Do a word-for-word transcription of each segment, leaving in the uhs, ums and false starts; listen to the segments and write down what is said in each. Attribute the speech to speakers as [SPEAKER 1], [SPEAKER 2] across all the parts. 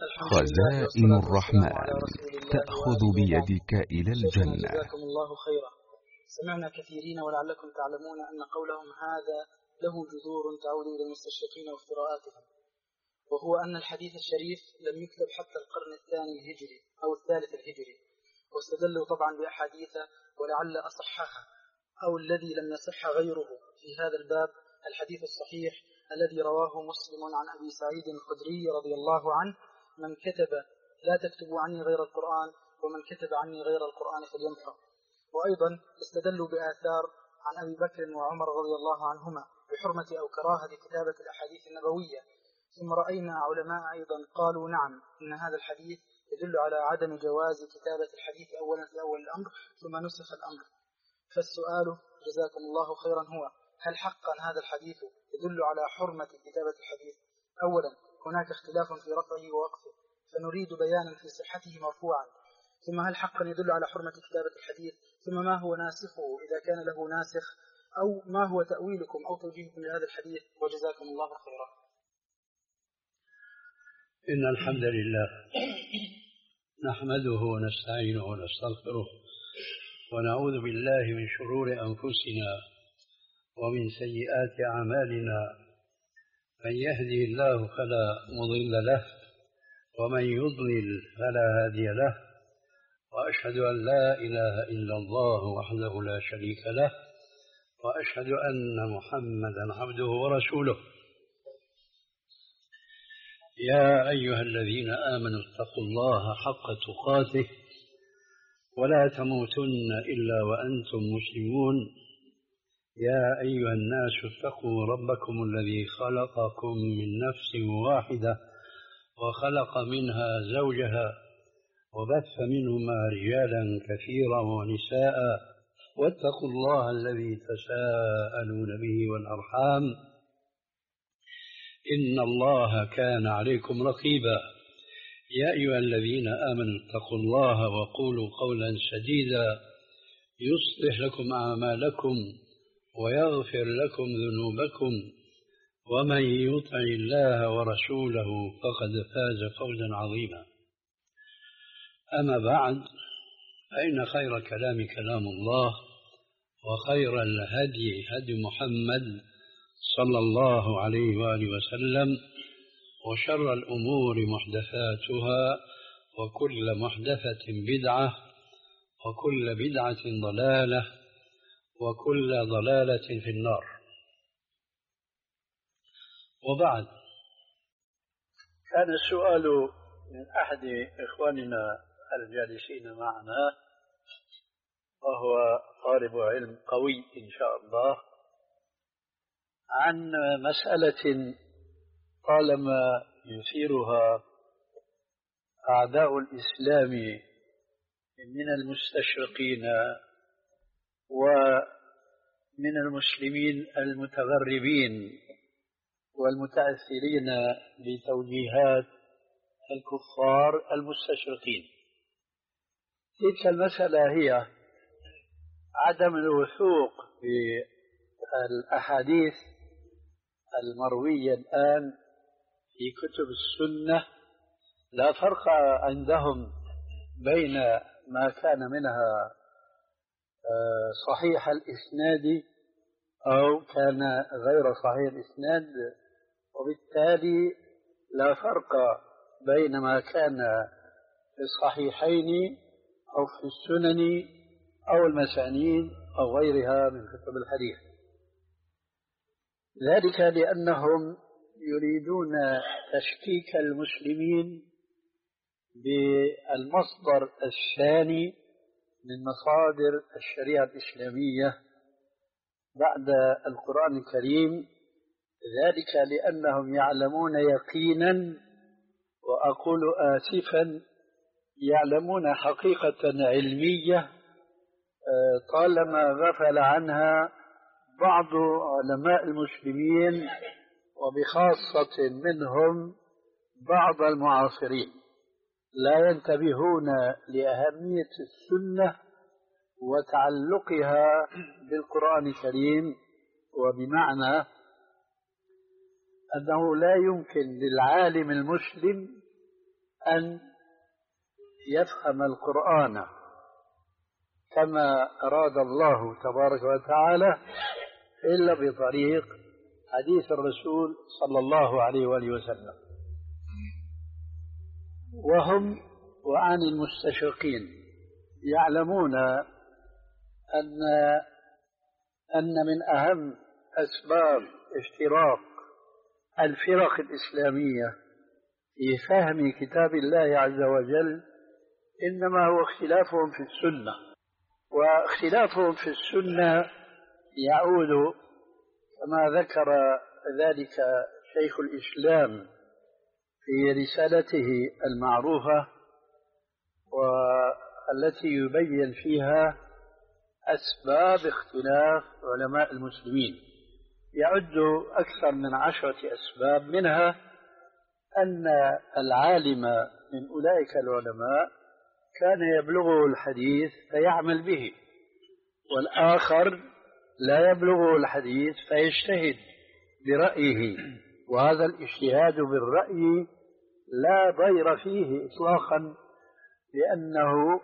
[SPEAKER 1] خزائن الرحمن تأخذ بيدك إلى الجنة.
[SPEAKER 2] جزاكم الله خيرا. سمعنا كثيرين ولعلكم تعلمون أن قولهم هذا له جذور تعود إلى المستشرقين وافتراءاتهم، وهو أن الحديث الشريف لم يكتب حتى القرن الثاني الهجري أو الثالث الهجري، واستدلوا طبعا بأحاديث ولعل أصحها أو الذي لم يصح غيره في هذا الباب الحديث الصحيح الذي رواه مسلم عن أبي سعيد الخدري رضي الله عنه: من كتب لا تكتبوا عني غير القرآن، ومن كتب عني غير القرآن فليمحه. وأيضا استدلوا بآثار عن أبي بكر وعمر رضي الله عنهما بحرمة أو كراهة كتابة الأحاديث النبوية. ثم رأينا علماء أيضا قالوا نعم إن هذا الحديث يدل على عدم جواز كتابة الحديث أولا في أول الأمر ثم نسخ الأمر. فالسؤال جزاكم الله خيرا هو: هل حقا هذا الحديث يدل على حرمة كتابة الحديث؟ أولا هناك اختلاف في رفعه ووقفه، فنريد بيانا في صحته مرفوعا. ثم هل حقا يدل على حرمة كتابة الحديث؟ ثم ما هو ناسخه إذا كان له ناسخ؟ أو ما هو تأويلكم أو توجيهكم لهذا الحديث؟ وجزاكم الله خيرا.
[SPEAKER 3] إن الحمد لله نحمده ونستعينه ونستغفره ونعوذ بالله من شرور أنفسنا ومن سيئات أعمالنا. من يهده الله فلا مضل له ومن يضلل فلا هادي له، وأشهد أن لا إله إلا الله وحده لا شريك له، وأشهد أن محمدا عبده ورسوله. يا أيها الذين آمنوا اتقوا الله حق تقاته ولا تموتن إلا وأنتم مسلمون. يا أيها الناس اتقوا ربكم الذي خلقكم من نفس واحدة وخلق منها زوجها وبث منهما رجالا كثيرا ونساء، واتقوا الله الذي تساءلون به والأرحام إن الله كان عليكم رقيبا. يا أيها الذين آمنوا اتقوا الله وقولوا قولا سديدا يصلح لكم أعمالكم ويغفر لكم ذنوبكم، ومن يطع الله ورسوله فقد فاز فوزا عظيما. أما بعد، فإن خير كلام كلام الله، وخير الهدي هدي محمد صلى الله عليه وآله وسلم، وشر الأمور محدثاتها، وكل محدثة بدعة، وكل بدعة ضلالة، وكل ضلالة في النار. وبعد، كان السؤال من أحد إخواننا الجالسين معنا، وهو طالب علم قوي إن شاء الله، عن مسألة طالما يثيرها أعداء الإسلام من المستشرقين ومن المسلمين المتغربين والمتأثرين بتوجيهات الكفار المستشرقين. تلك المسألة هي عدم الوثوق بالأحاديث المروية الآن في كتب السنة. لا فرق عندهم بين ما كان منها صحيح الإسناد أو كان غير صحيح الإسناد، وبالتالي لا فرق بين ما كان في الصحيحين أو في السنن أو المسانيد أو غيرها من كتب الحديث. ذلك لأنهم يريدون تشكيك المسلمين بالمصدر الثاني من مصادر الشريعة الإسلامية بعد القرآن الكريم، ذلك لأنهم يعلمون يقينا، وأقول آسفا يعلمون حقيقة علمية طالما غفل عنها بعض علماء المسلمين، وبخاصة منهم بعض المعاصرين، لا ينتبهون لأهمية السنة وتعلقها بالقرآن الكريم، وبمعنى أنه لا يمكن للعالم المسلم أن يفهم القرآن كما أراد الله تبارك وتعالى إلا بطريق حديث الرسول صلى الله عليه وآله وسلم. وهم وعن المستشرقين يعلمون أن أن من أهم أسباب افتراق الفرق الإسلامية في فهم كتاب الله عز وجل إنما هو اختلافهم في السنة، واختلافهم في السنة يعود كما ذكر ذلك شيخ الإسلام في رسالته المعروفة والتي يبين فيها أسباب اختلاف علماء المسلمين. يعد أكثر من عشرة أسباب، منها أن العالم من أولئك العلماء كان يبلغه الحديث فيعمل به، والآخر لا يبلغه الحديث فيجتهد برأيه، وهذا الاجتهاد بالرأي لا ضير فيه إطلاقا، لأنه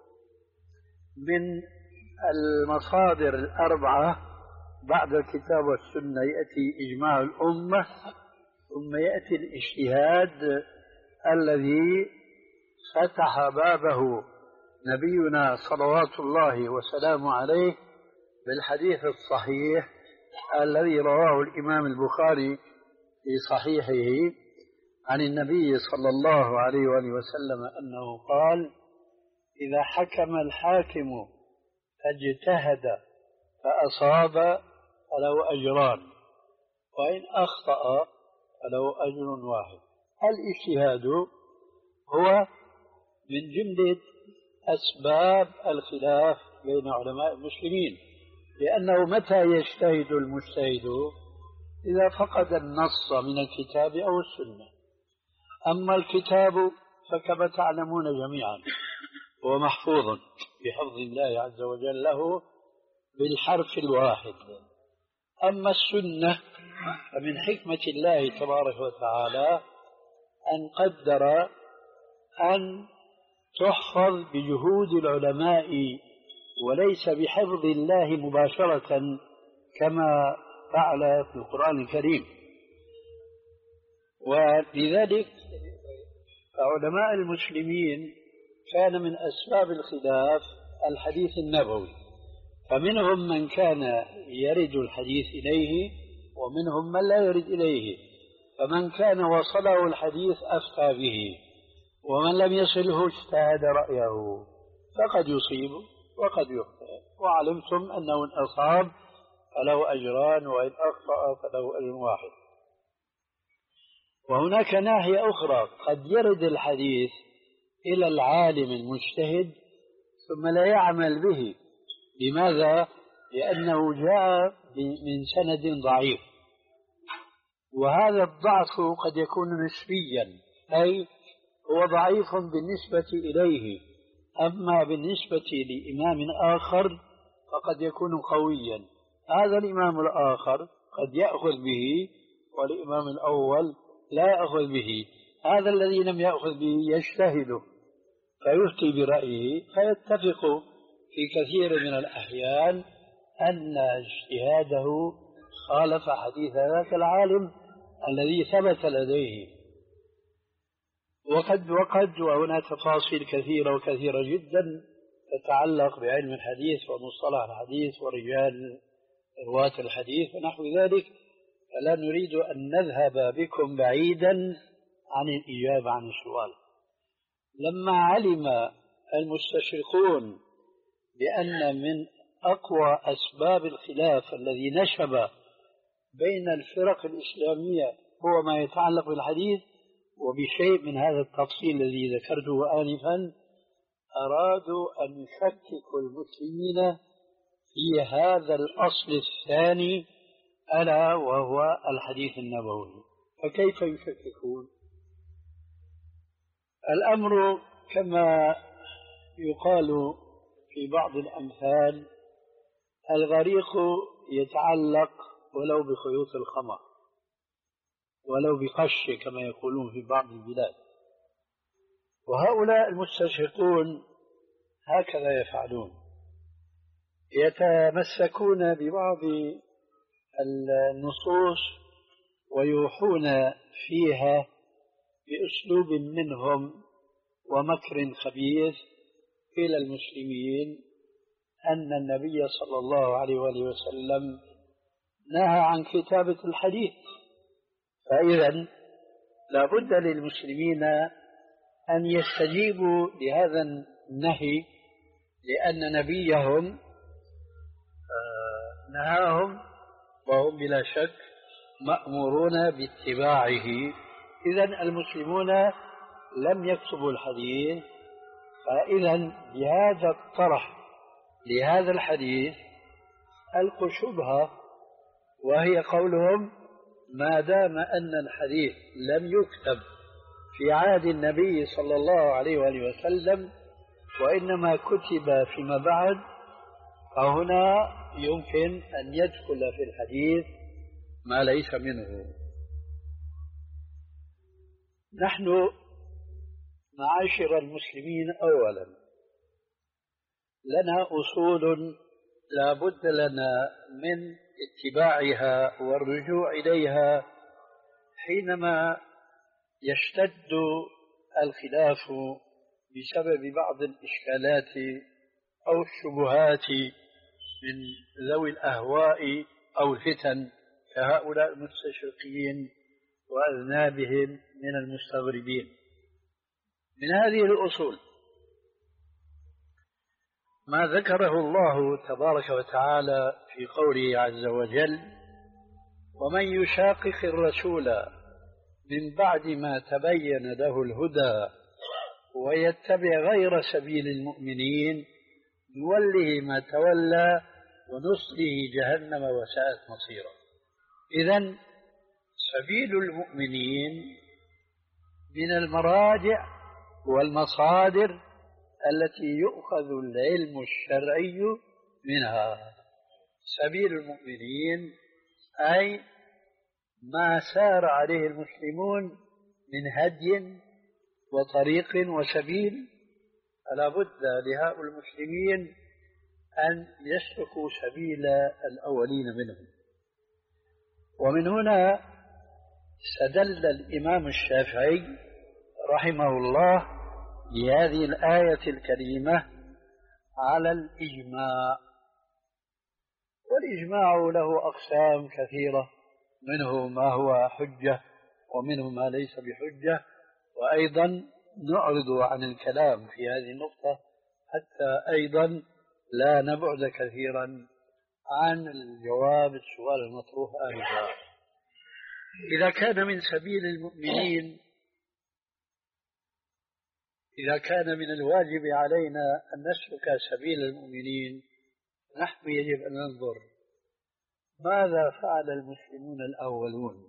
[SPEAKER 3] من المصادر الأربعة بعد الكتاب والسنة يأتي إجماع الأمة، ثم يأتي الاجتهاد الذي فتح بابه نبينا صلوات الله وسلامه عليه بالحديث الصحيح الذي رواه الإمام البخاري في صحيحه عن النبي صلى الله عليه وآله وسلم أنه قال: إذا حكم الحاكم فاجتهد فأصاب فله أجران، وإن أخطأ فله أجر واحد. الاجتهاد هو من جملة أسباب الخلاف بين علماء المسلمين، لأنه متى يجتهد المجتهد؟ إذا فقد النص من الكتاب أو السنة. أما الكتاب فكما تعلمون جميعا هو محفوظ بحفظ الله عز وجل له بالحرف الواحد. أما السنة فمن حكمة الله تبارك وتعالى أن قدر أن تحفظ بجهود العلماء وليس بحفظ الله مباشرة كما فعل في القرآن الكريم. ولذلك علماء المسلمين كان من أسباب الخلاف الحديث النبوي، فمنهم من كان يرد الحديث إليه ومنهم من لا يرد إليه، فمن كان وصله الحديث أفتى به، ومن لم يصله اجتهد رأيه، فقد يصيب وقد يخطئ. وعلمتم أنه إن أصاب فله أجران وإن أخطأ فله أجر واحد. وهناك ناحية أخرى، قد يرد الحديث إلى العالم المجتهد ثم لا يعمل به. لماذا؟ لأنه جاء من سند ضعيف، وهذا الضعف قد يكون نسبيا، أي هو ضعيف بالنسبة إليه، أما بالنسبة لإمام آخر فقد يكون قويا. هذا الإمام الآخر قد يأخذ به والإمام الأول لا يأخذ به. هذا الذي لم يأخذ به يجتهد فيفتي برأيه، فيتفق في كثير من الأحيان أن اجتهاده خالف حديث ذاك العالم الذي ثبت لديه. وقد وقد وهنا تفاصيل كثيرة وكثيرة جدا تتعلق بعلم الحديث ومصطلح الحديث ورجال رواة الحديث ونحو ذلك، فلا نريد أن نذهب بكم بعيدا عن الإجابة عن السؤال. لما علم المستشرقون بأن من أقوى أسباب الخلاف الذي نشب بين الفرق الإسلامية هو ما يتعلق بالحديث وبشيء من هذا التفصيل الذي ذكرته آنفا، أرادوا أن يشككوا المسلمين في هذا الأصل الثاني ألا وهو الحديث النبوي. فكيف يشككون؟ الأمر كما يقال في بعض الأمثال: الغريق يتعلق ولو بخيوط الخمر ولو بقش كما يقولون في بعض البلاد. وهؤلاء المستشرقون هكذا يفعلون، يتمسكون ببعض النصوص ويوحون فيها بأسلوب منهم ومكر خبيث إلى المسلمين أن النبي صلى الله عليه وآله وسلم نهى عن كتابة الحديث. فإذا لا بد للمسلمين أن يستجيبوا لهذا النهي، لأن نبيهم نهاهم وهم بلا شك مأمورون باتباعه. إذا المسلمون لم يكتبوا الحديث، فإذا بهذا الطرح لهذا الحديث ألقوا شبهة، وهي قولهم ما دام أن الحديث لم يكتب في عهد النبي صلى الله عليه وآله وسلم وإنما كتب فيما بعد، فهنا يمكن أن يدخل في الحديث ما ليس منه. نحن معاشر المسلمين أولا لنا أصول لا بد لنا من اتباعها والرجوع إليها حينما يشتد الخلاف بسبب بعض الإشكالات أو الشبهات من ذوي الأهواء أو الفتن كهؤلاء المستشرقين وأذنابهم من المستغربين. من هذه الأصول ما ذكره الله تبارك وتعالى في قوله عز وجل: ومن يشاقق الرسول من بعد ما تبين له الهدى ويتبع غير سبيل المؤمنين نوله ما تولى ونصله جهنم وساءت مصيرا. إذن سبيل المؤمنين من المراجع والمصادر التي يؤخذ العلم الشرعي منها. سبيل المؤمنين أي ما سار عليه المسلمون من هدي وطريق وسبيل، فلا بد لهؤلاء المسلمين أن يسلكوا سبيل الأولين منهم. ومن هنا استدل الإمام الشافعي رحمه الله بهذه الآية الكريمة على الإجماع. والإجماع له أقسام كثيرة، منه ما هو حجة ومنه ما ليس بحجة، وأيضا نعرض عن الكلام في هذه النقطة حتى أيضا لا نبعد كثيرا عن الجواب السؤال المطروح آنفا. إذا كان من سبيل المؤمنين، إذا كان من الواجب علينا أن نسلك سبيل المؤمنين، نحن يجب أن ننظر ماذا فعل المسلمون الأولون.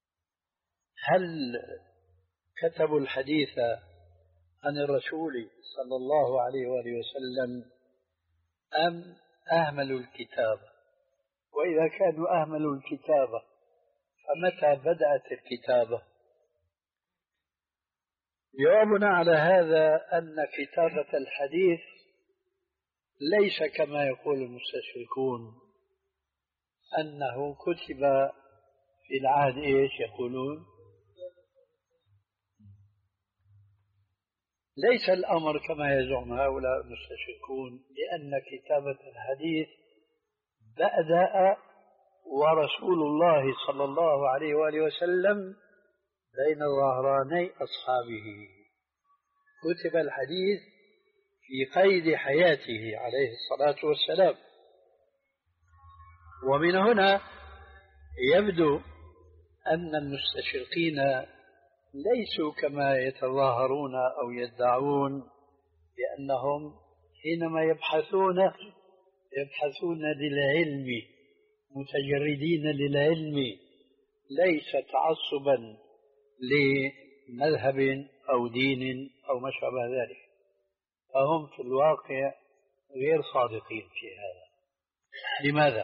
[SPEAKER 3] هل كتبوا الحديث عن الرسول صلى الله عليه وآله وسلم أم أهملوا الكتابة؟ وإذا كانوا أهملوا الكتابة فمتى بدأت الكتابة؟ جوابنا على هذا أن كتابة الحديث ليس كما يقول المستشركون أنه كتب في العهد إيش يقولون؟ ليس الأمر كما يزعم هؤلاء المستشركون، لأن كتابة الحديث بدأ ورسول الله صلى الله عليه وآله وسلم بين ظهراني أصحابه. كتب الحديث في قيد حياته عليه الصلاة والسلام. ومن هنا يبدو أن المستشرقين ليسوا كما يتظاهرون أو يدعون، لأنهم حينما يبحثون يبحثون للعلم، متجردين للعلم، ليس تعصبا لمذهب أو دين أو ما شابه ذلك، فهم في الواقع غير صادقين في هذا. لماذا؟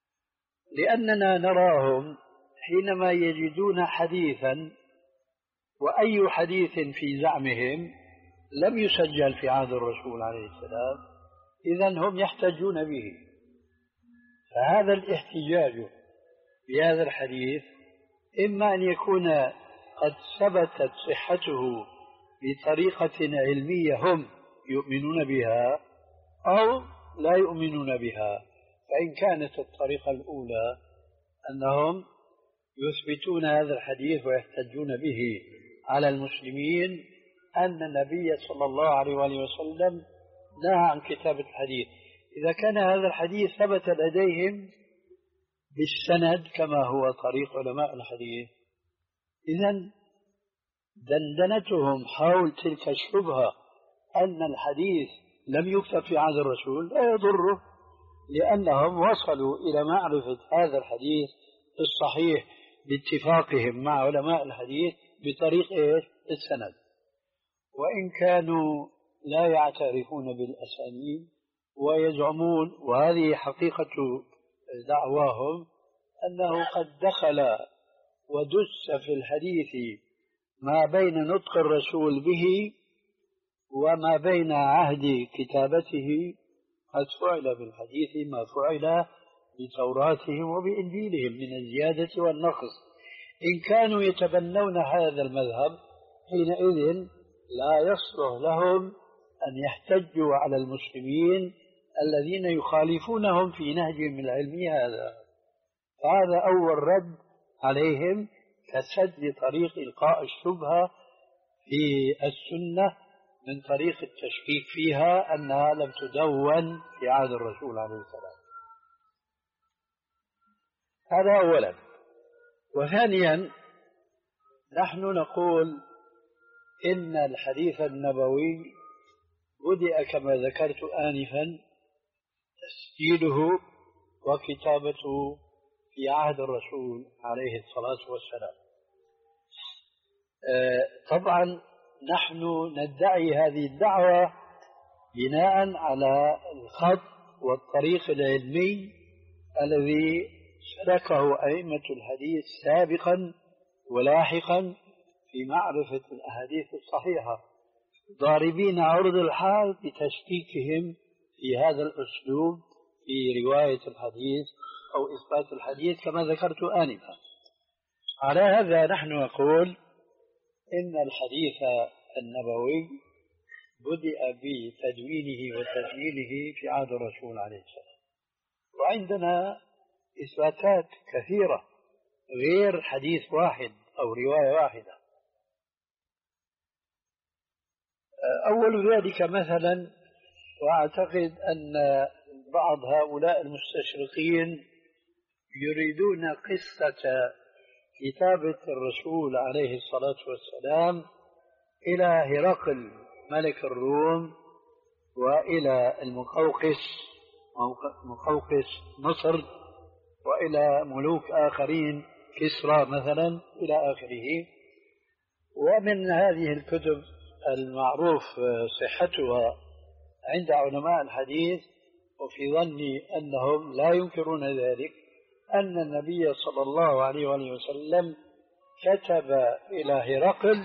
[SPEAKER 3] لأننا نراهم حينما يجدون حديثا وأي حديث في زعمهم لم يسجل في عهد الرسول عليه السلام، إذن هم يحتجون به. فهذا الاحتجاج بهذا الحديث إما أن يكون قد ثبتت صحته بطريقة علمية هم يؤمنون بها أو لا يؤمنون بها. فإن كانت الطريقة الأولى أنهم يثبتون هذا الحديث ويحتجون به على المسلمين أن النبي صلى الله عليه وآله وسلم نهى عن كتابة الحديث، إذا كان هذا الحديث ثبت لديهم بالسند كما هو طريق علماء الحديث، إذن دندنتهم حول تلك الشبهة أن الحديث لم يكتب في عهد الرسول لا يضره، لأنهم وصلوا إلى معرفة هذا الحديث الصحيح باتفاقهم مع علماء الحديث بطريق إيش؟ السند. وإن كانوا لا يعترفون بالأسانيد ويزعمون، وهذه حقيقة دعواهم، أنه قد دخل ودس في الحديث ما بين نطق الرسول به وما بين عهد كتابته، قد فعل بالحديث ما فعل بتوراتهم وبإنجيلهم من الزيادة والنقص. إن كانوا يتبنون هذا المذهب حينئذ لا يصلح لهم أن يحتجوا على المسلمين الذين يخالفونهم في نهجهم العلمي هذا. فهذا أول رد عليهم كسد طريق إلقاء الشبهة في السنة من طريق التشكيك فيها أنها لم تدون في عهد الرسول عليه السلام. هذا أولا. وثانيا، نحن نقول إن الحديث النبوي بدأ كما ذكرت آنفا تسجيله وكتابته في عهد الرسول عليه الصلاة والسلام. طبعا نحن ندعي هذه الدعوة بناء على الخط والطريق العلمي الذي سلكه أئمة الحديث سابقا ولاحقا في معرفة الأحاديث الصحيحة، ضاربين عرض الحال بتشكيكهم في هذا الأسلوب في رواية الحديث أو إثبات الحديث كما ذكرت آنفا. على هذا نحن نقول إن الحديث النبوي بدأ بتدوينه وتسجيله في عهد الرسول عليه السلام، وعندنا إثباتات كثيرة غير حديث واحد أو رواية واحدة. أول ذلك مثلا، وأعتقد أن بعض هؤلاء المستشرقين يريدون قصة كتابة الرسول عليه الصلاة والسلام إلى هرقل ملك الروم وإلى المقوقس مقوقس مصر وإلى ملوك آخرين كسرى مثلا إلى آخره. ومن هذه الكتب المعروف صحتها عند علماء الحديث وفي ظني أنهم لا ينكرون ذلك، أن النبي صلى الله عليه وآله وسلم كتب إلى هرقل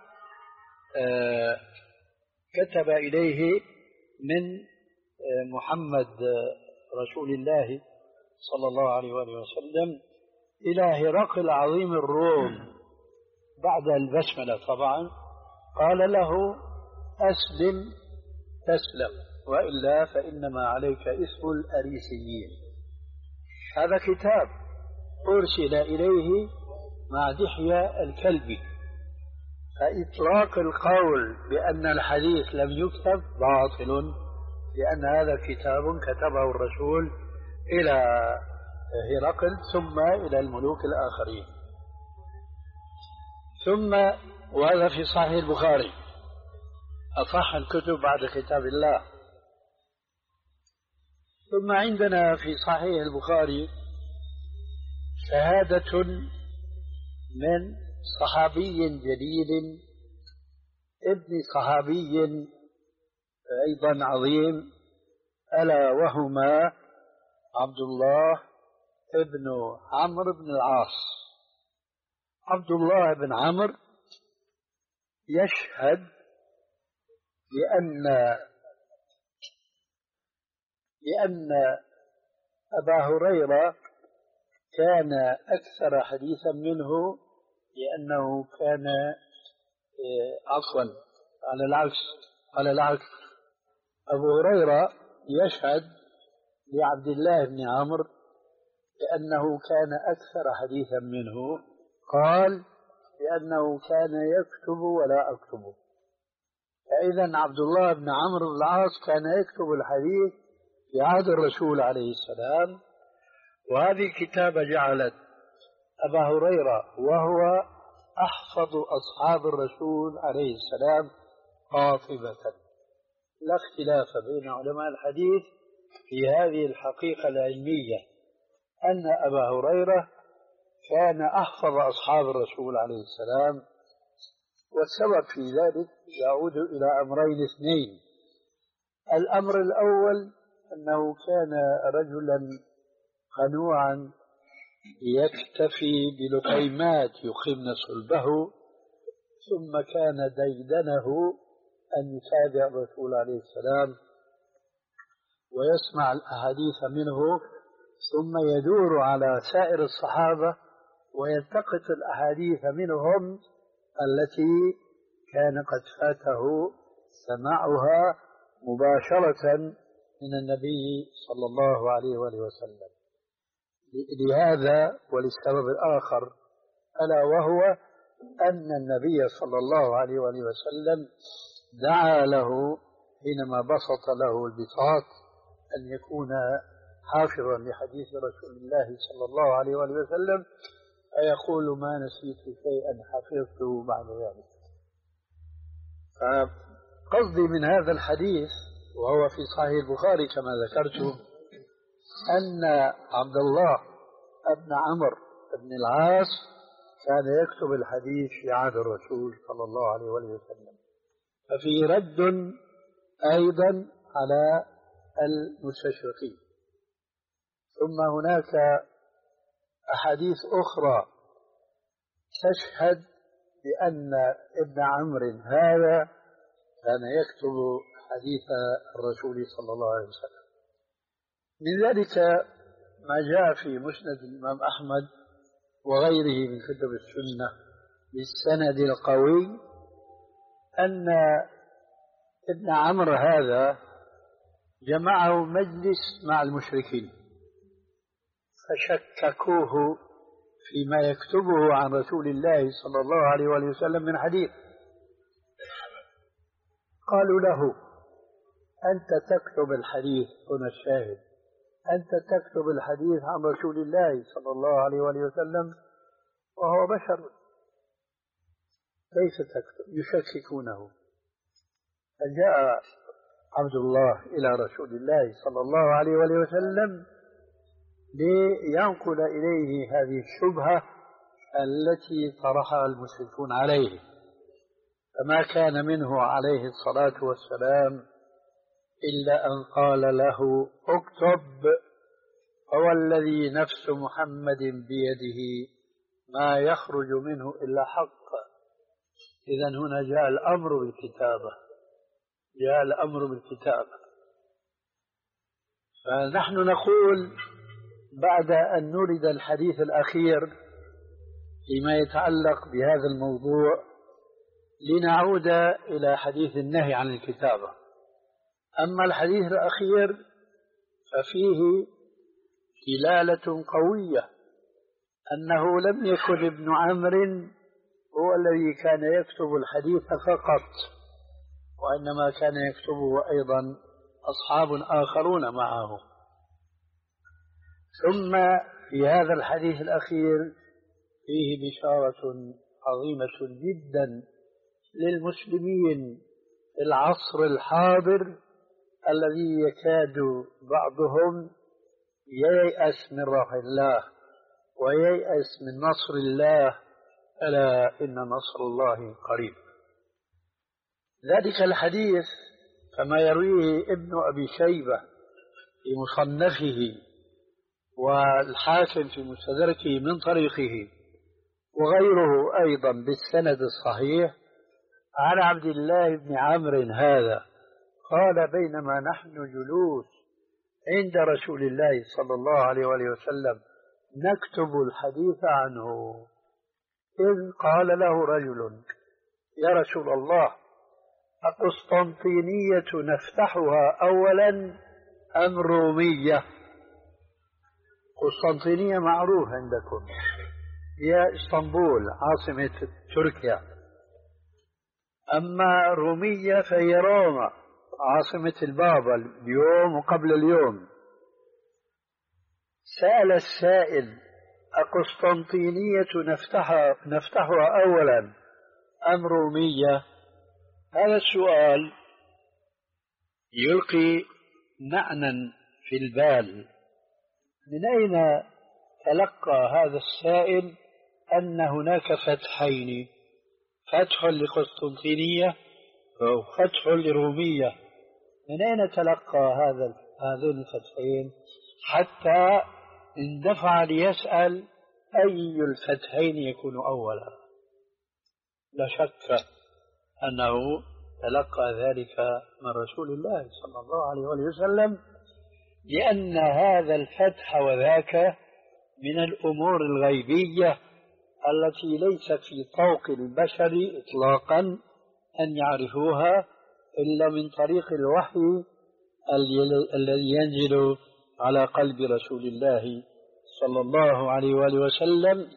[SPEAKER 3] آه كتب إليه من آه محمد آه رسول الله صلى الله عليه وآله وسلم إلى هرقل عظيم الروم بعد البسملة طبعا، قال له: أسلم تسلم، وإلا فإنما عليك اسم الأريسيين. هذا كتاب أرسل إليه مع دحية الكلبي. فإطلاق القول بأن الحديث لم يكتب باطل، لأن هذا كتاب كتبه الرسول إلى هرقل ثم إلى الملوك الآخرين. ثم وهذا في صحيح البخاري، أصح الكتب بعد كتاب الله. ثم عندنا في صحيح البخاري شهادة من صحابي جليل ابن صحابي أيضا عظيم، ألا وهما عبد الله ابن عمرو بن العاص. عبد الله بن عمرو
[SPEAKER 4] يشهد بأن لأن أبا هريرة كان أكثر حديثا منه، لأنه كان عفوا على العكس على العكس أبو هريرة يشهد لعبد الله بن عمرو لأنه كان أكثر حديثا منه، قال لأنه كان يكتب ولا أكتب. فإذا عبد الله بن عمرو بن العاص كان يكتب الحديث في عهد الرسول عليه السلام، وهذه الكتابة جعلت أبا هريرة وهو أحفظ أصحاب الرسول عليه السلام قاطبة. لا اختلاف بين علماء الحديث في هذه الحقيقة العلمية أن أبا هريرة كان أحفظ أصحاب الرسول عليه السلام، والسبب في ذلك يعود إلى أمرين اثنين. الأمر الأول أنه كان رجلا قنوعا يكتفي بلقيمات يقمن صلبه، ثم كان ديدنه أن يتابع الرسول عليه السلام ويسمع الأحاديث منه، ثم يدور على سائر الصحابة ويلتقط الأحاديث منهم التي كان قد فاته سماعها مباشرة من النبي صلى الله عليه وآله وسلم. لهذا وللسبب الآخر ألا وهو أن النبي صلى الله عليه وآله وسلم دعا له حينما بسط له البساط أن يكون حافظا لحديث رسول الله صلى الله عليه وآله وسلم، فيقول ما نسيت شيئا حفظته بعد ذلك. فقصدي من هذا الحديث وهو في صحيح البخاري كما ذكرته أن عبد الله بن عمرو بن العاص كان يكتب الحديث في عهد الرسول صلى الله عليه وآله وسلم. ففي رد أيضا على المستشرقين. ثم هناك أحاديث أخرى تشهد بأن ابن عمرو هذا كان يكتب حديث الرسول صلى الله عليه وسلم. من ذلك ما جاء في مسند الإمام أحمد وغيره من كتب السنة بالسند القوي أن ابن عمرو هذا جمعه مجلس مع المشركين فشككوه فيما يكتبه عن رسول الله صلى الله عليه وآله وسلم من حديث. قالوا له أنت تكتب الحديث، هنا الشاهد، أنت تكتب الحديث عن رسول الله صلى الله عليه وآله وسلم وهو بشر، كيف تكتب؟ يشككونه. فجاء عبد الله إلى رسول الله صلى الله عليه وآله وسلم لينقل إليه هذه الشبهة التي طرحها المشركون عليه، فما كان منه عليه الصلاة والسلام إلا أن قال له اكتب، هو الذي نفس محمد بيده ما يخرج منه إلا حق. إذن هنا جاء الأمر بالكتابة، جاء الأمر بالكتابة. فنحن نقول بعد أن نرد الحديث الأخير فيما يتعلق بهذا الموضوع لنعود إلى حديث النهي عن الكتابة. أما الحديث الأخير ففيه دلالة قوية أنه لم يكن ابن عمرو هو الذي كان يكتب الحديث فقط، وإنما كان يكتبه أيضا أصحاب آخرون معه. ثم في هذا الحديث الأخير فيه بشارة عظيمة جدا للمسلمين في العصر الحاضر الذي يكاد بعضهم ييأس من روح الله وييأس من نصر الله، ألا إن نصر الله قريب. ذلك الحديث كما يرويه ابن أبي شيبة في مصنفه والحاكم في مستدركه من طريقه وغيره أيضا بالسند الصحيح عن عبد الله بن عمرو هذا قال بينما نحن جلوس عند رسول الله صلى الله عليه وآله وسلم نكتب الحديث عنه، إذ قال له رجل: يا رسول الله، أقسطنطينية نفتحها أولا أم رومية؟ قسطنطينية معروف عندكم، هي اسطنبول عاصمة تركيا، أما رومية فهي روما عاصمة البابا اليوم وقبل اليوم. سأل السائل: أقسطنطينية نفتحها, نفتحها أولا أم رومية؟ هذا السؤال يلقي معنى في البال. من أين تلقى هذا السائل أن هناك فتحين، فتح لقسطنطينية وفتح لرومية؟ من أين تلقى هذا هذين الفتحين حتى اندفع ليسأل أي الفتحين يكون أولا؟ لا شك أنه تلقى ذلك من رسول الله صلى الله عليه وسلم، لأن هذا الفتح وذاك من الأمور الغيبية التي ليس في طوق البشر إطلاقا أن يعرفوها إلا من طريق الوحي الذي ينزل على قلب رسول الله صلى الله عليه وآله وسلم.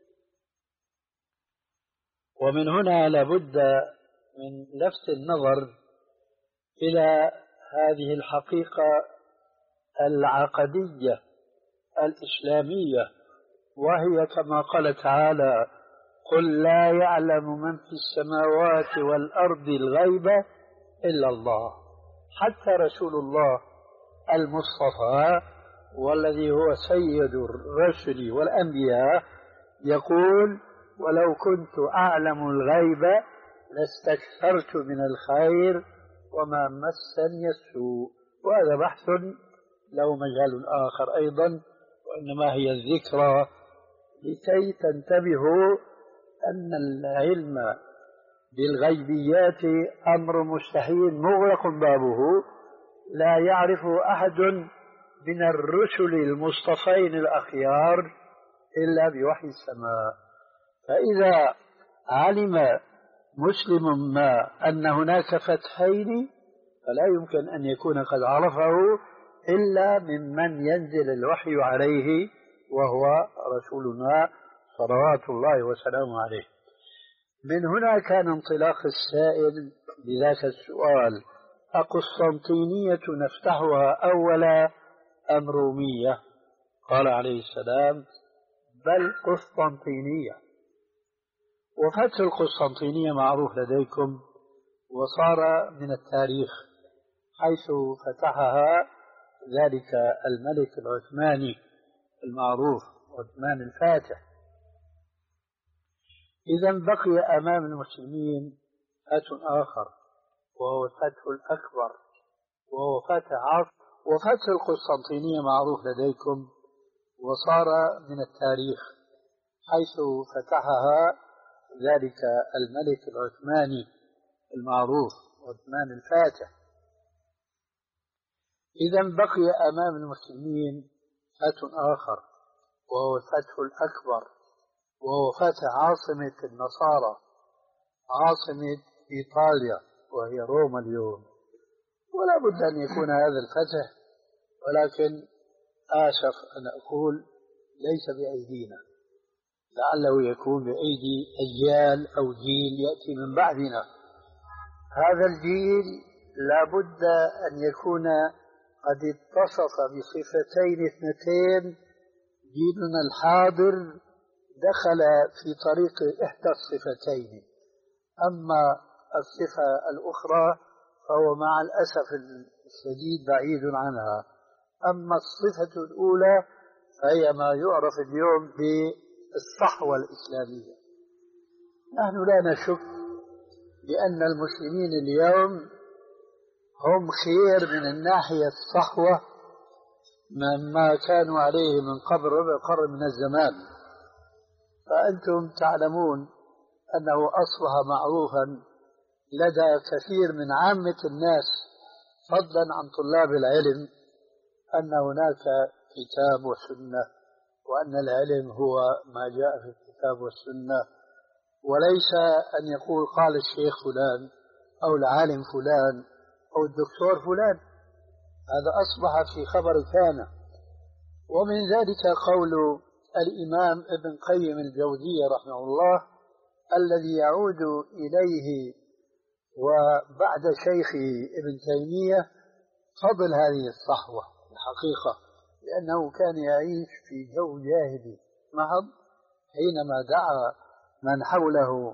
[SPEAKER 4] ومن هنا لابد من لفت النظر إلى هذه الحقيقة العقدية الإسلامية، وهي كما قال تعالى: قل لا يعلم من في السماوات والأرض الغيب إلا الله. حتى رسول الله المصطفى والذي هو سيد الرسل والأنبياء يقول: ولو كنت أعلم الغيب لاستكثرت من الخير وما مسني السوء. وهذا بحث له مجال آخر أيضا، وإنما هي الذكرى لكي تنتبهوا أن العلم بالغيبيات أمر مستحيل مغلق بابه، لا يعرف أحد من الرسل المصطفين الأخيار إلا بوحي السماء. فإذا علم مسلم ما أن هناك فتحين فلا يمكن أن يكون قد عرفه إلا ممن ينزل الوحي عليه وهو رسولنا صلوات الله وسلامه عليه. من هنا كان انطلاق السائل بذاك السؤال: أقسطنطينية نفتحها أولا أم رومية؟ قال عليه السلام: بل قسطنطينية. وفتح القسطنطينية معروف لديكم، وصار من التاريخ، حيث فتحها ذلك الملك العثماني المعروف عثمان الفاتح. إذا بقي أمام المسلمين فتح آخر وهو الفتح الأكبر، وهو فتح عصر. وفتح القسطنطينية معروف لديكم، وصار من التاريخ، حيث فتحها ذلك الملك العثماني المعروف عثمان الفاتح. إذا بقي أمام المسلمين فتح آخر وهو الفتح الأكبر، وهو فتح عاصمة النصارى، عاصمة إيطاليا وهي روما اليوم. ولا بد أن يكون هذا الفتح، ولكن آسف أن أقول ليس بأيدينا، لعله يكون بأيدي أجيال أو جيل يأتي من بعدنا. هذا الجيل لا بد أن يكون قد اتصف بصفتين اثنتين. جيلنا الحاضر دخل في طريق إحدى الصفتين، أما الصفة الأخرى فهو مع الأسف الشديد بعيد عنها. أما الصفة الأولى فهي ما يعرف اليوم بالصحوة الإسلامية. نحن لا نشك بأن المسلمين اليوم هم خير من الناحية الصحوة مما كانوا عليه من قبل ربع قرن من الزمان. فأنتم تعلمون أنه أصبح معروفا لدى كثير من عامة الناس فضلا عن طلاب العلم أن هناك كتاب وسنة، وأن العلم هو ما جاء في الكتاب والسنة، وليس أن يقول قال الشيخ فلان أو العالم فلان أو الدكتور فلان. هذا أصبح في خبر كان. ومن ذلك قول الإمام ابن قيم الجوزية رحمه الله الذي يعود إليه وبعد شيخه ابن تيمية فضل هذه الصحوة الحقيقة، لأنه كان يعيش في جو جاهلي محض حينما دعا من حوله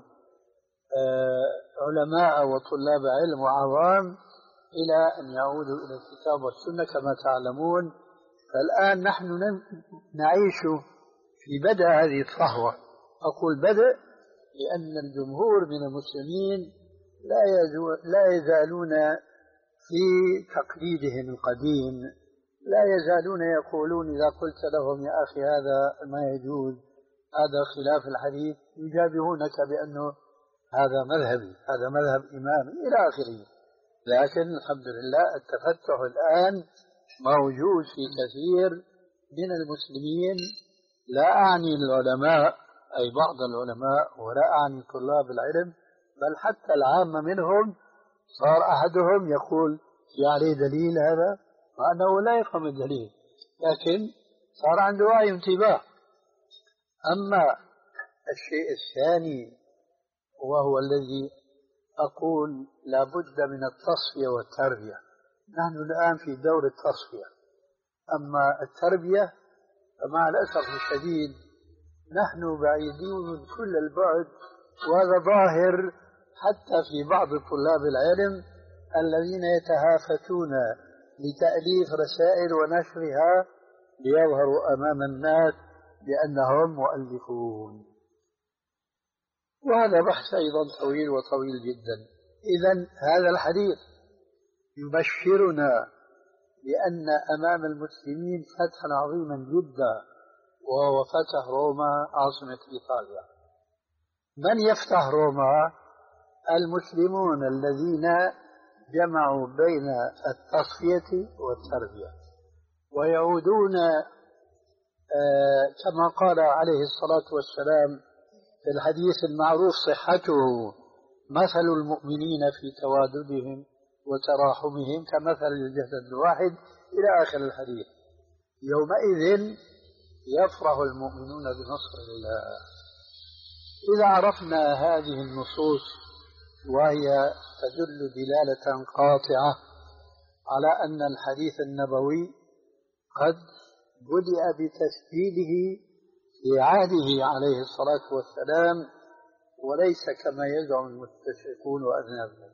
[SPEAKER 4] علماء وطلاب علم وعوام إلى أن يعودوا إلى الكتاب والسنة كما تعلمون. فالآن نحن نعيش في بدء هذه الصحوة. أقول بدء لأن الجمهور من المسلمين لا لا يزالون في تقليدهم القديم، لا يزالون يقولون إذا قلت لهم يا أخي هذا ما يجوز، هذا خلاف الحديث، يجابهونك بأنه هذا مذهبي، هذا مذهب إمامي إلى آخره. لكن الحمد لله التفتح الآن موجود في كثير من المسلمين، لا أعني العلماء أي بعض العلماء ولا أعني طلاب العلم، بل حتى العامة منهم صار أحدهم يقول في عليه دليل هذا مع أنه لا يفهم الدليل، لكن صار عنده وعي انتباه. أما الشيء الثاني وهو الذي أقول لا بد من التصفية والتربية. نحن الآن في دور التصفية، أما التربية فمع الأسف الشديد نحن بعيدين من كل البعد، وهذا ظاهر حتى في بعض طلاب العلم الذين يتهافتون لتأليف رسائل ونشرها ليظهروا أمام الناس بأنهم مؤلفون، وهذا بحث أيضا طويل وطويل جدا. إذن هذا الحديث يبشرنا بأن أمام المسلمين فتحا عظيما جدا، وهو فتح روما عاصمة إيطاليا. من يفتح روما؟ المسلمون الذين جمعوا بين التصفية والتربية، ويعودون آه كما قال عليه الصلاة والسلام في الحديث المعروف صحته: مثل المؤمنين في تواددهم وتراحمهم كمثل الجسد الواحد، إلى آخر الحديث. يومئذ يفرح المؤمنون بنصر الله. إذا عرفنا هذه النصوص وهي تدل دلالة قاطعة على أن الحديث النبوي قد بدأ بتسجيله في عهده عليه الصلاة والسلام، وليس كما يزعم المستشرقون وأذنابهم.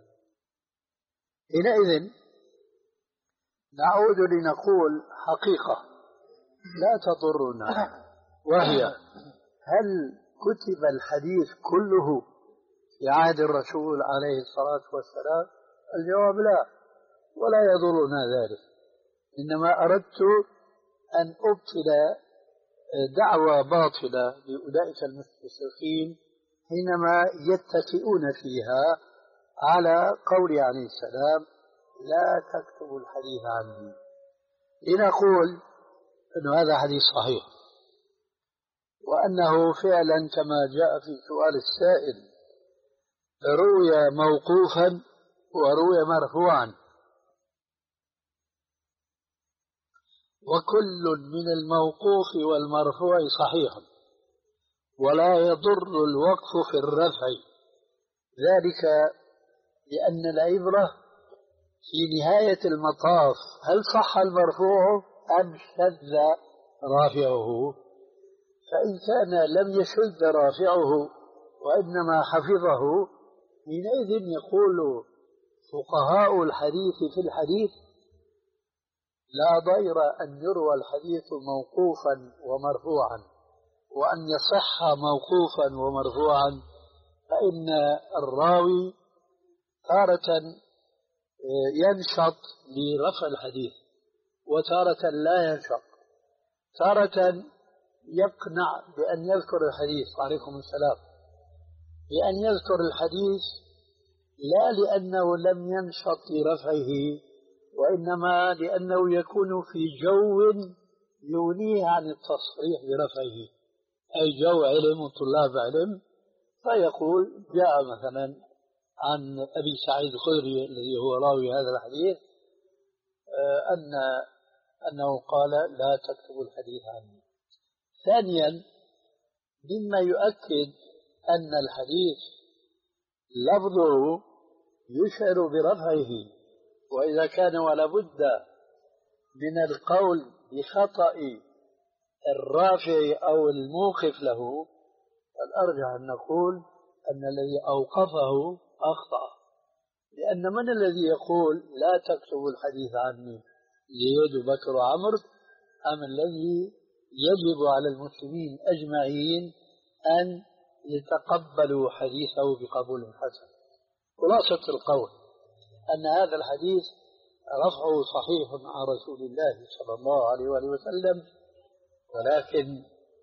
[SPEAKER 4] حينئذ نعود لنقول حقيقة لا تضرنا، وهي: هل كتب الحديث كله في عهد الرسول عليه الصلاة والسلام؟ الجواب لا، ولا يضرنا ذلك. إنما أردت أن أبطل دعوة باطلة لأولئك المستشرقين حينما يتكئون فيها على قول عليه السلام: لا تكتبوا الحديث عني. لنقول أن هذا حديث صحيح، وأنه فعلا كما جاء في سؤال السائل روي موقوفا وروي مرفوعا، وكل من الموقوف والمرفوع صحيح، ولا يضر الوقف في الرفع، ذلك لأن العبرة في نهاية المطاف هل صح المرفوع أم شذ رافعه. فإن كان لم يشذ رافعه وإنما حفظه، حينئذ يقول فقهاء الحديث في الحديث: لا ضير أن يروى الحديث موقوفا ومرفوعا، وأن يصح موقوفا ومرفوعا، فإن الراوي تارة ينشط لرفع الحديث وتارة لا ينشط، تارة يقنع بأن يذكر الحديث، عليكم السلام، بأن يذكر الحديث لا لأنه لم ينشط لرفعه، وإنما لأنه يكون في جو يغنيه عن التصريح برفعه، أي جو علم وطلاب علم، فيقول جاء مثلا عن أبي سعيد الخدري الذي هو راوي هذا الحديث أن أنه قال لا تكتب الحديث عني. ثانيا، مما يؤكد أن الحديث لفظه يشعر برفعه، وإذا كان ولا بد من القول بخطأ الرافع أو الموقف له، فالأرجح أن نقول أن الذي أوقفه أخطأ، لأن من الذي يقول لا تكتب الحديث عني زيد وبكر وعمر، أم الذي يجب على المسلمين أجمعين أن يتقبلوا حديثه بقبول حسن؟ خلاصة القول أن هذا الحديث رفعه صحيح عن رسول الله صلى الله عليه وآله وسلم، ولكن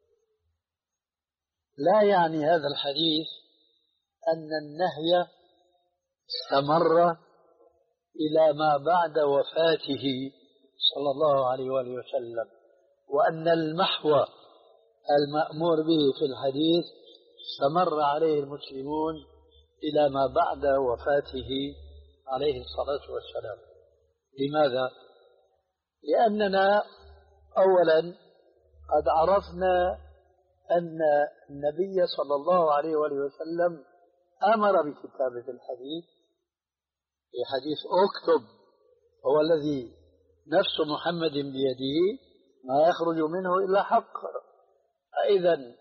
[SPEAKER 4] لا يعني هذا الحديث أن النهي استمر إلى ما بعد وفاته صلى الله عليه وآله وسلم، وأن المحو المأمور به في الحديث استمر عليه المسلمون إلى ما بعد وفاته عليه الصلاة والسلام. لماذا؟ لأننا أولا قد عرفنا أن النبي صلى الله عليه وآله وسلم أمر بكتابة الحديث، في حديث اكتب هو الذي نفس محمد بيده ما يخرج منه إلا حق. فإذا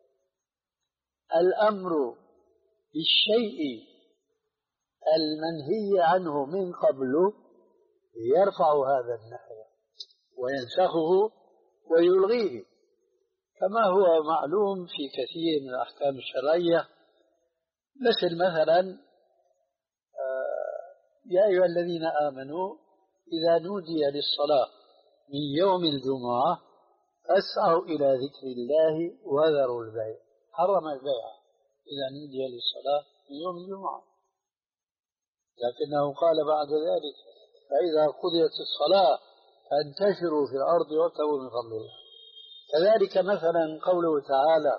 [SPEAKER 4] الأمر بالشيء المنهي عنه من قبل يرفع هذا النهي وينسخه ويلغيه، كما هو معلوم في كثير من الأحكام الشرعية، مثل مثلا يا أيها الذين آمنوا إذا نودي للصلاة من يوم الجمعة فاسعوا إلى ذكر الله وذروا البيع. حرم البيع إذا نودي للصلاة من يوم الجمعة، لكنه قال بعد ذلك فإذا قضيت الصلاة فانتشروا في الأرض وابتغوا من فضل الله. كذلك مثلا قوله تعالى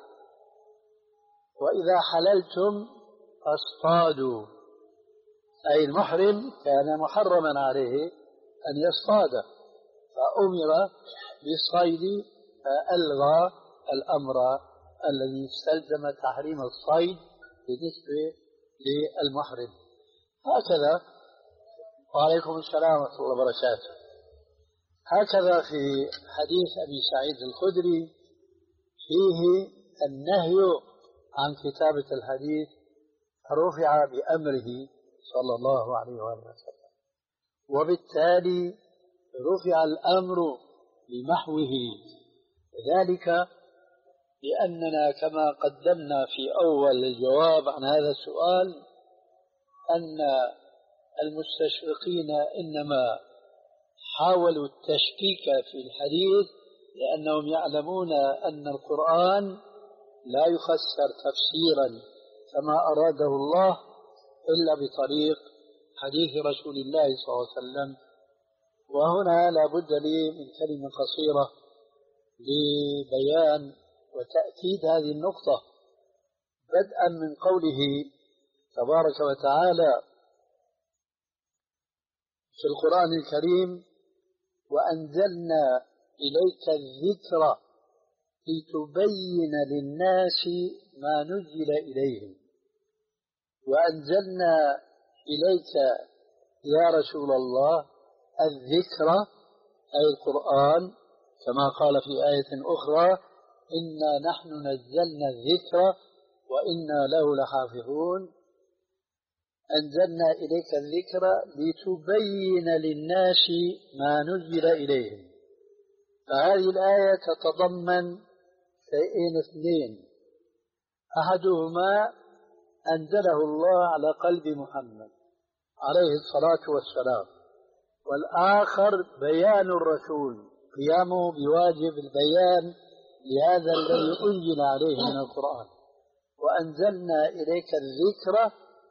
[SPEAKER 4] وإذا حللتم فاصطادوا، أي المحرم كان محرما عليه أن يصطاد، فأمر بالصيد فألغى الأمر الذي استلزم تحريم الصيد بالنسبة للمحرم. هكذا، وعليكم السلام ورحمة الله وبركاته، هكذا في حديث أبي سعيد الخدري فيه النهي عن كتابة الحديث رفع بأمره صلى الله عليه وسلم، وبالتالي رفع الأمر بمحوه، ذلك لأننا كما قدمنا في أول الجواب عن هذا السؤال أن المستشرقين إنما حاولوا التشكيك في الحديث لأنهم يعلمون أن القرآن لا يفسر تفسيرا كما أراده الله إلا بطريق حديث رسول الله صلى الله عليه وسلم. وهنا لا بد لي من كلمة قصيرة لبيان وتأكيد هذه النقطة، بدءا من قوله تبارك وتعالى في القرآن الكريم وأنزلنا إليك الذكر لتبين للناس ما نزل إليهم. وأنزلنا إليك يا رسول الله الذكر أي القرآن، كما قال في آية أخرى إنا نحن نزلنا الذكر وإنا له لحافظون. أنزلنا إليك الذكر لتبين للناس ما نزل إليهم. فهذه الآية تتضمن شيئين اثنين، أحدهما أنزله الله على قلب محمد عليه الصلاة والسلام، والآخر بيان الرسول، قيامه بواجب البيان لهذا الذي أنزل عليه من القرآن. وأنزلنا إليك الذكر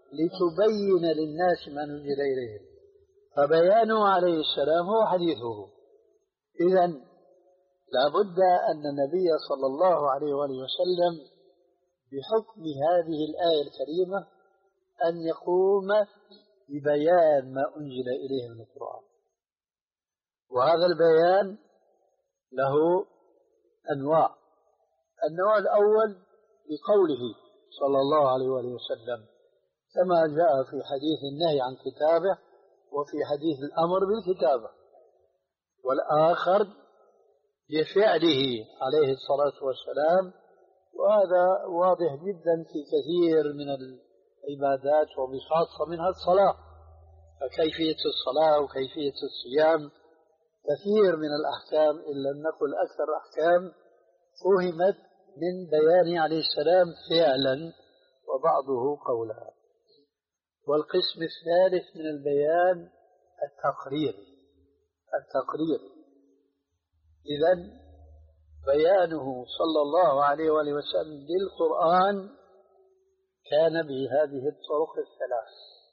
[SPEAKER 4] لتبين للناس ما نزل إليهم، فبيانه عليه السلام هو حديثه. إذن لابد أن النبي صلى الله عليه وآله وسلم بحكم هذه الآية الكريمة أن يقوم ببيان ما أنزل إليه من القرآن، وهذا البيان له أنواع. النوع الأول بقوله صلى الله عليه وآله وسلم كما جاء في حديث النهي عن كتابه وفي حديث الأمر بالكتابة، والآخر بفعله عليه الصلاة والسلام، وهذا واضح جدا في كثير من العبادات وبخاصة منها الصلاة، فكيفية الصلاة وكيفية الصيام كثير من الأحكام إن لم نقل أكثر الأحكام فهمت من بيان عليه السلام فعلا وبعضه قولا. والقسم الثالث من البيان التقرير التقرير إذن بيانه صلى الله عليه وآله وسلم للقرآن كان بهذه الطرق الثلاث.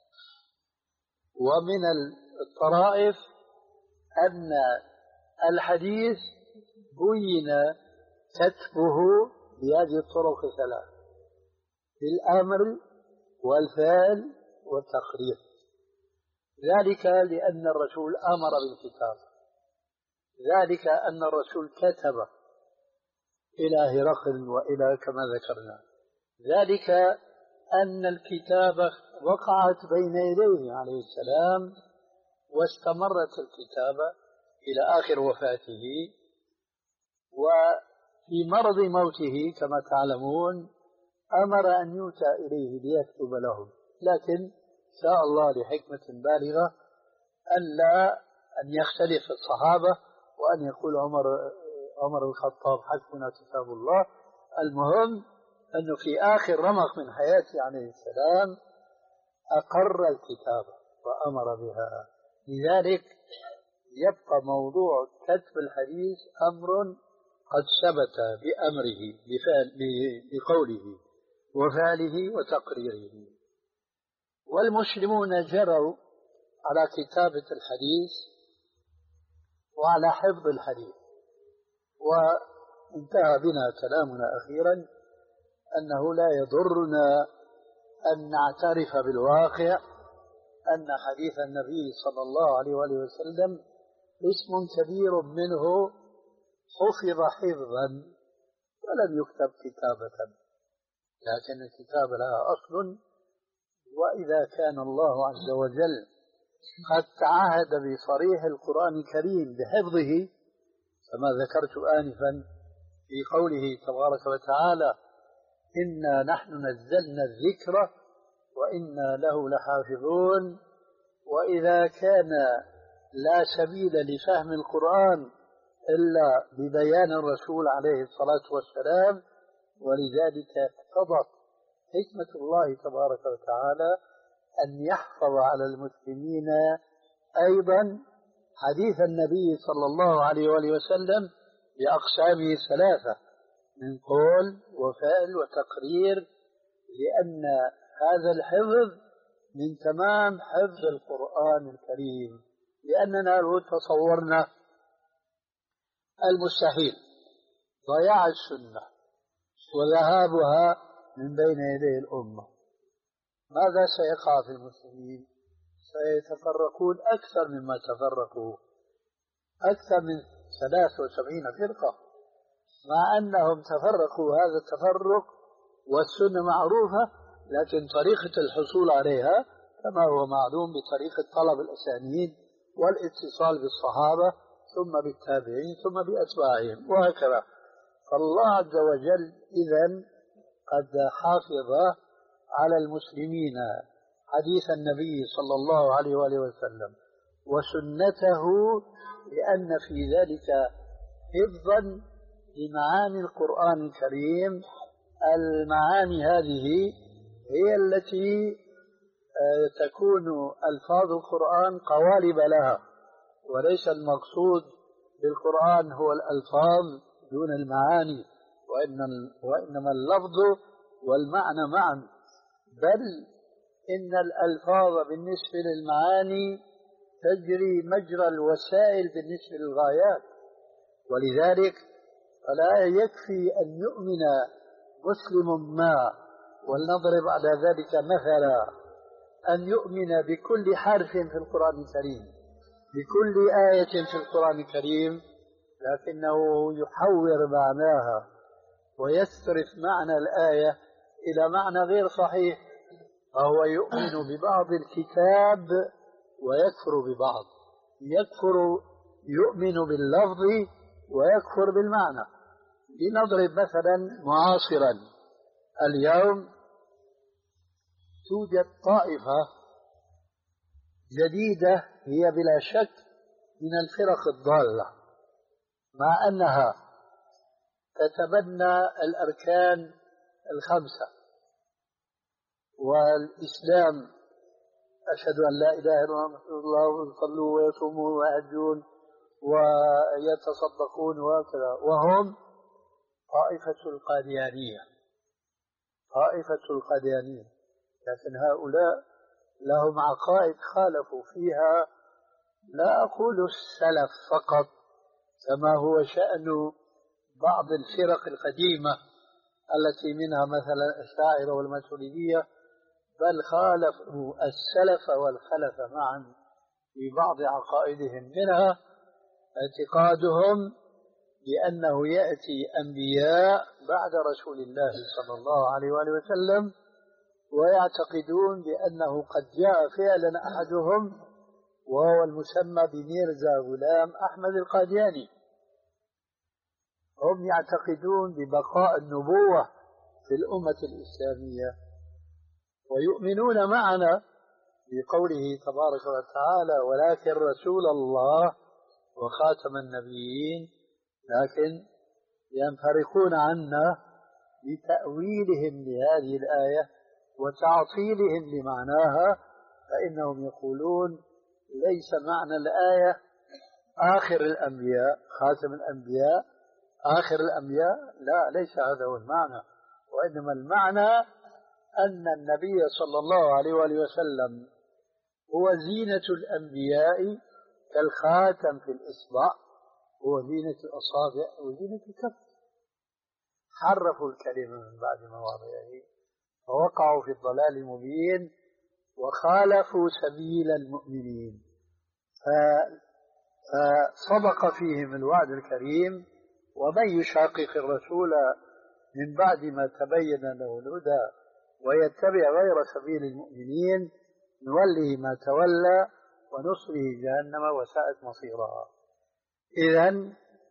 [SPEAKER 4] ومن الطرائف أن الحديث بين كتبه بهذه الطرق الثلاث: بالأمر والفعل والتقرير. ذلك لأن الرسول أمر بالكتاب، ذلك أن الرسول كتب إلى هرقل وإلى كما ذكرنا، ذلك أن الكتابة وقعت بين يديه عليه السلام واستمرت الكتابة إلى آخر وفاته، وفي مرض موته كما تعلمون أمر أن يؤتى إليه ليكتب لهم، لكن شاء الله لحكمة بالغة ألا أن يختلف الصحابة وأن يقول عمر عمر الخطاب حسبنا كتاب الله. المهم أنه في آخر رمق من حياته عليه السلام أقر الكتابة وأمر بها. لذلك يبقى موضوع كتب الحديث أمر قد ثبت بأمره بفعل بقوله وفعله وتقريره. والمسلمون جروا على كتابة الحديث وعلى حفظ الحديث، وانتهى بنا كلامنا أخيرا أنه لا يضرنا أن نعترف بالواقع أن حديث النبي صلى الله عليه وآله وسلم اسم كبير منه حفظ حفظا ولم يكتب كتابة، لكن الكتابة لها أصل. وإذا كان الله عز وجل قد تعهد بصريح القرآن الكريم بحفظه كما ذكرت آنفا في قوله تبارك وتعالى إنا نحن نزلنا الذكر وإنا له لحافظون. وإذا كان لا سبيل لفهم القرآن إلا ببيان الرسول عليه الصلاة والسلام، ولذلك اقتضت حكمة الله تبارك وتعالى أن يحفظ على المسلمين أيضا حديث النبي صلى الله عليه وآله وسلم بأقسامه الثلاثة من قول وفعل وتقرير، لأن هذا الحفظ من تمام حفظ القرآن الكريم. لأننا لو تصورنا المستحيل ضياع السنة وذهابها من بين يدي الأمة، ماذا سيقع في المسلمين؟ سيتفرقون أكثر مما تفرقوا، أكثر من ثلاث وسبعين فرقة، مع أنهم تفرقوا هذا التفرق والسنة معروفة، لكن طريقة الحصول عليها كما هو معلوم بطريقة طلب الأسانيد والاتصال بالصحابة ثم بالتابعين ثم بأتباعهم وهكذا. فالله عز وجل إذن قد حافظ على المسلمين حديث النبي صلى الله عليه وآله وسلم وسنته، لأن في ذلك حفظا لمعاني القرآن الكريم. المعاني هذه هي التي تكون ألفاظ القرآن قوالب لها، وليس المقصود بالقرآن هو الألفاظ دون المعاني، وإنما اللفظ والمعنى معا. بل إن الألفاظ بالنسبة للمعاني تجري مجرى الوسائل بالنسبة للغايات، ولذلك فلا يكفي أن يؤمن مسلم ما، ولنضرب على ذلك مثلا، أن يؤمن بكل حرف في القرآن الكريم، بكل آية في القرآن الكريم، لكنه يحور معناها ويصرف معنى الآية إلى معنى غير صحيح، فهو يؤمن ببعض الكتاب ويكفر ببعض، يكفر يؤمن باللفظ ويكفر بالمعنى. لنضرب مثلا معاصرا، اليوم توجد طائفة جديدة هي بلا شك من الفرق الضالة، مع أنها تتبنى الأركان الخمسة والإسلام، أشهد أن لا إله إلا الله ويصلوا ويصومون ويحجون ويتصدقون وكذا، وهم طائفة القاديانية، طائفة القاديانية. لكن هؤلاء لهم عقائد خالفوا فيها، لا أقول السلف فقط كما هو شأن بعض الفرق القديمة التي منها مثلا الأشاعرة والماتريدية، بل خالفوا السلف والخلف معا في بعض عقائدهم، منها اعتقادهم بأنه يأتي أنبياء بعد رسول الله صلى الله عليه وآله وسلم، ويعتقدون بأنه قد جاء فعلا أحدهم وهو المسمى بميرزا غلام أحمد القادياني. هم يعتقدون ببقاء النبوة في الأمة الإسلامية، ويؤمنون معنا بقوله تبارك وتعالى ولكن رسول الله وخاتم النبيين، لكن ينفرقون عنا بتأويلهم لهذه الآية وتعطيلهم لمعناها، فإنهم يقولون ليس معنى الآية آخر الأنبياء خاتم الأنبياء آخر الأنبياء، لا، ليس هذا هو المعنى، وإنما المعنى أن النبي صلى الله عليه وآله وسلم هو زينة الأنبياء كالخاتم في الإصبع، هو زينة الأصابع وزينة الكف. حرفوا الكلمة من بعد مواضعه فوقعوا في الضلال المبين وخالفوا سبيل المؤمنين، فصدق فيهم الوعد الكريم ومن يشاقق الرسول من بعد ما تبين له الهدى ويتبع غير سبيل المؤمنين نوله ما تولى ونصله جهنم وساءت مصيرها. إذن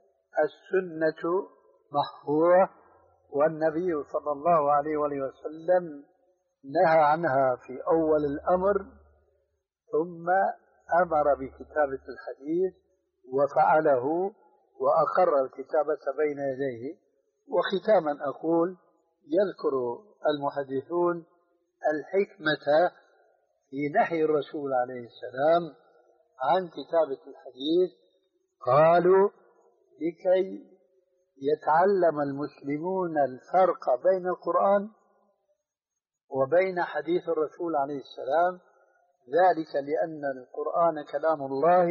[SPEAKER 4] السنة محفورة، والنبي صلى الله عليه وسلم نهى عنها في أول الأمر، ثم أمر بكتابة الحديث وفعله وأقر الكتابة بين يديه. وختاما أقول يذكر المحدثون الحكمة في نهي الرسول عليه السلام عن كتابة الحديث، قالوا لكي يتعلم المسلمون الفرق بين القرآن وبين حديث الرسول عليه السلام، ذلك لأن القرآن كلام الله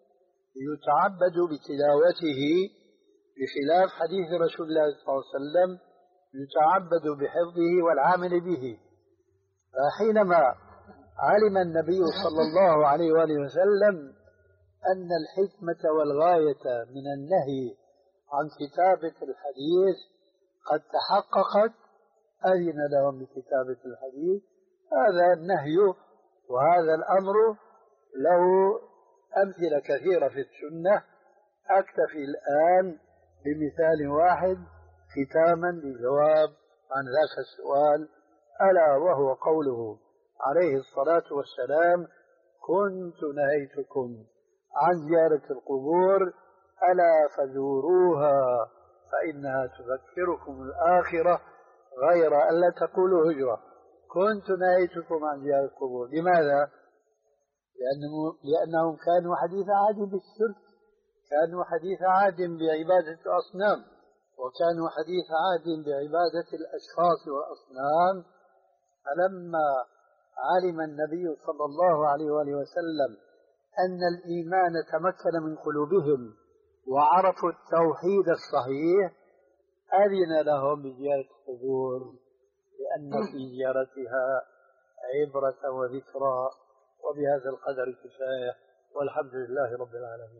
[SPEAKER 4] يتعبد بتلاوته بخلاف حديث رسول الله صلى الله عليه وسلم يتعبد بحفظه والعمل به. فحينما علم النبي صلى الله عليه وآله وسلم أن الحكمة والغاية من النهي عن كتابة الحديث قد تحققت، أذن لهم بكتابة الحديث. هذا النهي وهذا الأمر له أمثلة كثيرة في السنة، أكتفي الآن بمثال واحد ختاما لجواب عن ذاك السؤال، ألا وهو قوله عليه الصلاة والسلام كنت نهيتكم عن زيارة القبور ألا فزوروها فإنها تذكركم الآخرة غير ألا تقولوا هجرة. كنت نهيتكم عن زيارة القبور، لماذا؟ لأنه لأنهم كانوا حديث عهد بالشرك، كانوا حديث عهد بعبادة الأصنام، وكانوا حديث عهد بعبادة الأشخاص والأصنام. فلما علم النبي صلى الله عليه وآله وسلم أن الإيمان تمكن من قلوبهم وعرفوا التوحيد الصحيح، أذن لهم بزيارة القبور لأن في زيارتها عبرة وذكرى. وبهذا القدر كفاية، والحمد لله رب العالمين.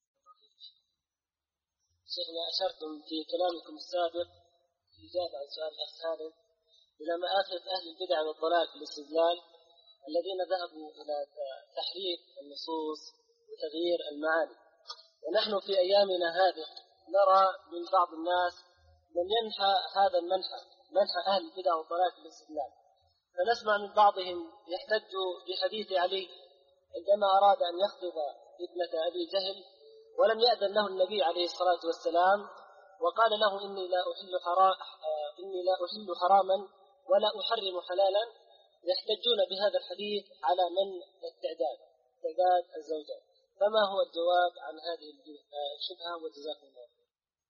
[SPEAKER 5] شيخنا، أشرتم في كلامكم السابق في إجابة عن سؤال الأخ خالد إلى مآخذ أهل البدع والضلال في الاستدلال الذين ذهبوا إلى تحريف النصوص وتغيير المعاني. ونحن في أيامنا هذه نرى من بعض الناس من ينحى هذا المنحى، منحى أهل البدع والضلال في الاستدلال. فنسمع من بعضهم يحتج بحديث علي عندما أراد أن يخطب ابنة أبي جهل ولم يأذن له النبي عليه الصلاة والسلام، وقال له إني لا أحل حرام إني لا أحل حراما ولا أحرم حلالا. يحتجون بهذا الحديث على من التعداد تعداد الزوجات. فما هو الجواب عن هذه الشبهة؟ وجزاكم الله خير.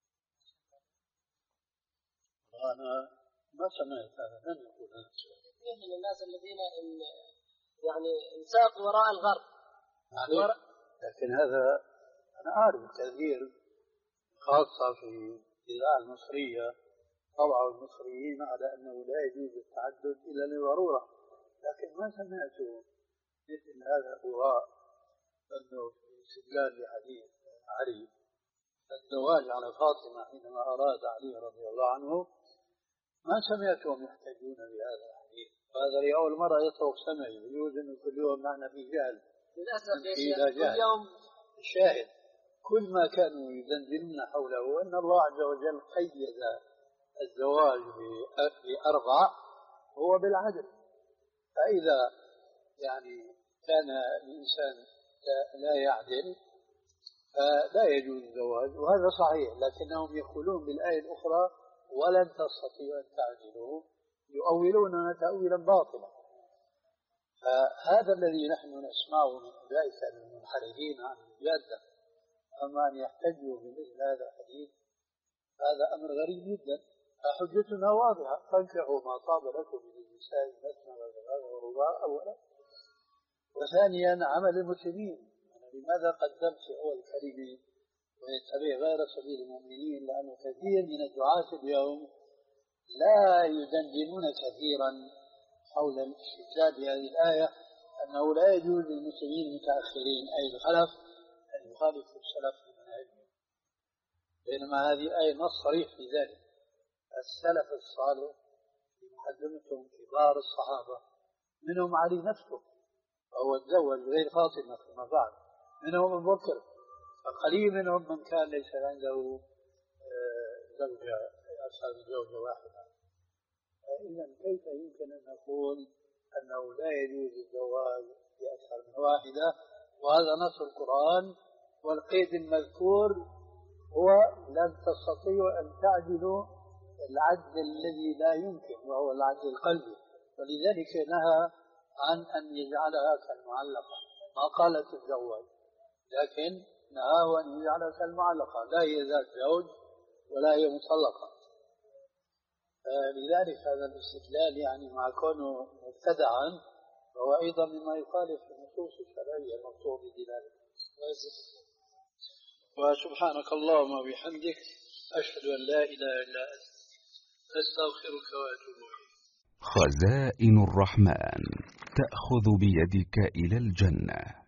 [SPEAKER 3] أنا ما سمعت هذا، من يقول هذا الشيء؟
[SPEAKER 5] من الناس الذين يعني انساقوا وراء الغرب.
[SPEAKER 3] وراء. لكن هذا أنا أعرف كثير، خاصة في الإذاعة المصرية طبعوا المصريين على أنه لا يجوز التعدد إلا لضرورة، لكن ما سمعت مثل هذا الهراء أنه في استدلال لحديث علي الزواج على فاطمة حينما أراد علي رضي الله عنه، ما سمعتهم يحتجون بهذا الحديث. وهذا لأول مرة يطرق سمعي، يجوز أن كل يوم معنا في جهل.
[SPEAKER 5] للأسف كل يوم
[SPEAKER 3] الشاهد كل ما كانوا يزندنون حوله أن الله عز وجل قيد الزواج بأربع هو بالعدل. فإذا يعني كان الإنسان لا يعدل فلا يجوز الزواج، وهذا صحيح. لكنهم يقولون بالآية الأخرى ولن تستطيعوا أن تعدلوا، يؤولون تأويلا باطلا. فهذا الذي نحن نسمعه من أولئك المنحرفين عن الجادة. أما أن يحتجوا بمثل هذا الحديث هذا أمر غريب جدا. فحجتنا واضحة: فانكحوا ما طاب لكم من النساء مثنى وثلاث ورباع أولا. وثانيا عمل المسلمين. لماذا قدمت في أول كلمة ويتبع غير سبيل المؤمنين؟ لأن كثير من الدعاة اليوم لا يدندنون كثيرا حول الاستدلال بهذه الآية أنه لا يجوز للمسلمين المتأخرين أي الخلف أن يخالفوا السلف في منهجهم، بينما هذه الآية نص صريح في ذلك. السلف الصالح في مقدمتهم كبار الصحابة، منهم علي نفسه وهو تزوج غير فاطمة فيما بعد، منهم أبو بكر، فقليل منهم من كان ليس عنده زوجة أصحاب زوجة واحدة. فإذا كيف يمكن أن نقول أنه لا يجوز الزواج بأكثر من واحدة؟ وهذا نص القرآن، والقيد المذكور هو لن تستطيعوا أن تعدلوا العدل الذي لا يمكن، وهو العدل القلبي. ولذلك نهى عن أن يجعلها كالمعلقة، ما قالت الزواج، لكن نهاه أن يجعلها كالمعلقة، لا هي ذات زوج ولا هي مطلقة. لذلك هذا الاستدلال يعني مع كونه مبتدعا فهو أيضا مما يخالف النصوص الشرعية المقصود بدلالته. وسبحانك اللهم وبحمدك أشهد أن لا إله إلا أنت أستغفرك وأتوب إليك.
[SPEAKER 1] خزائن الرحمن تأخذ بيدك إلى الجنة.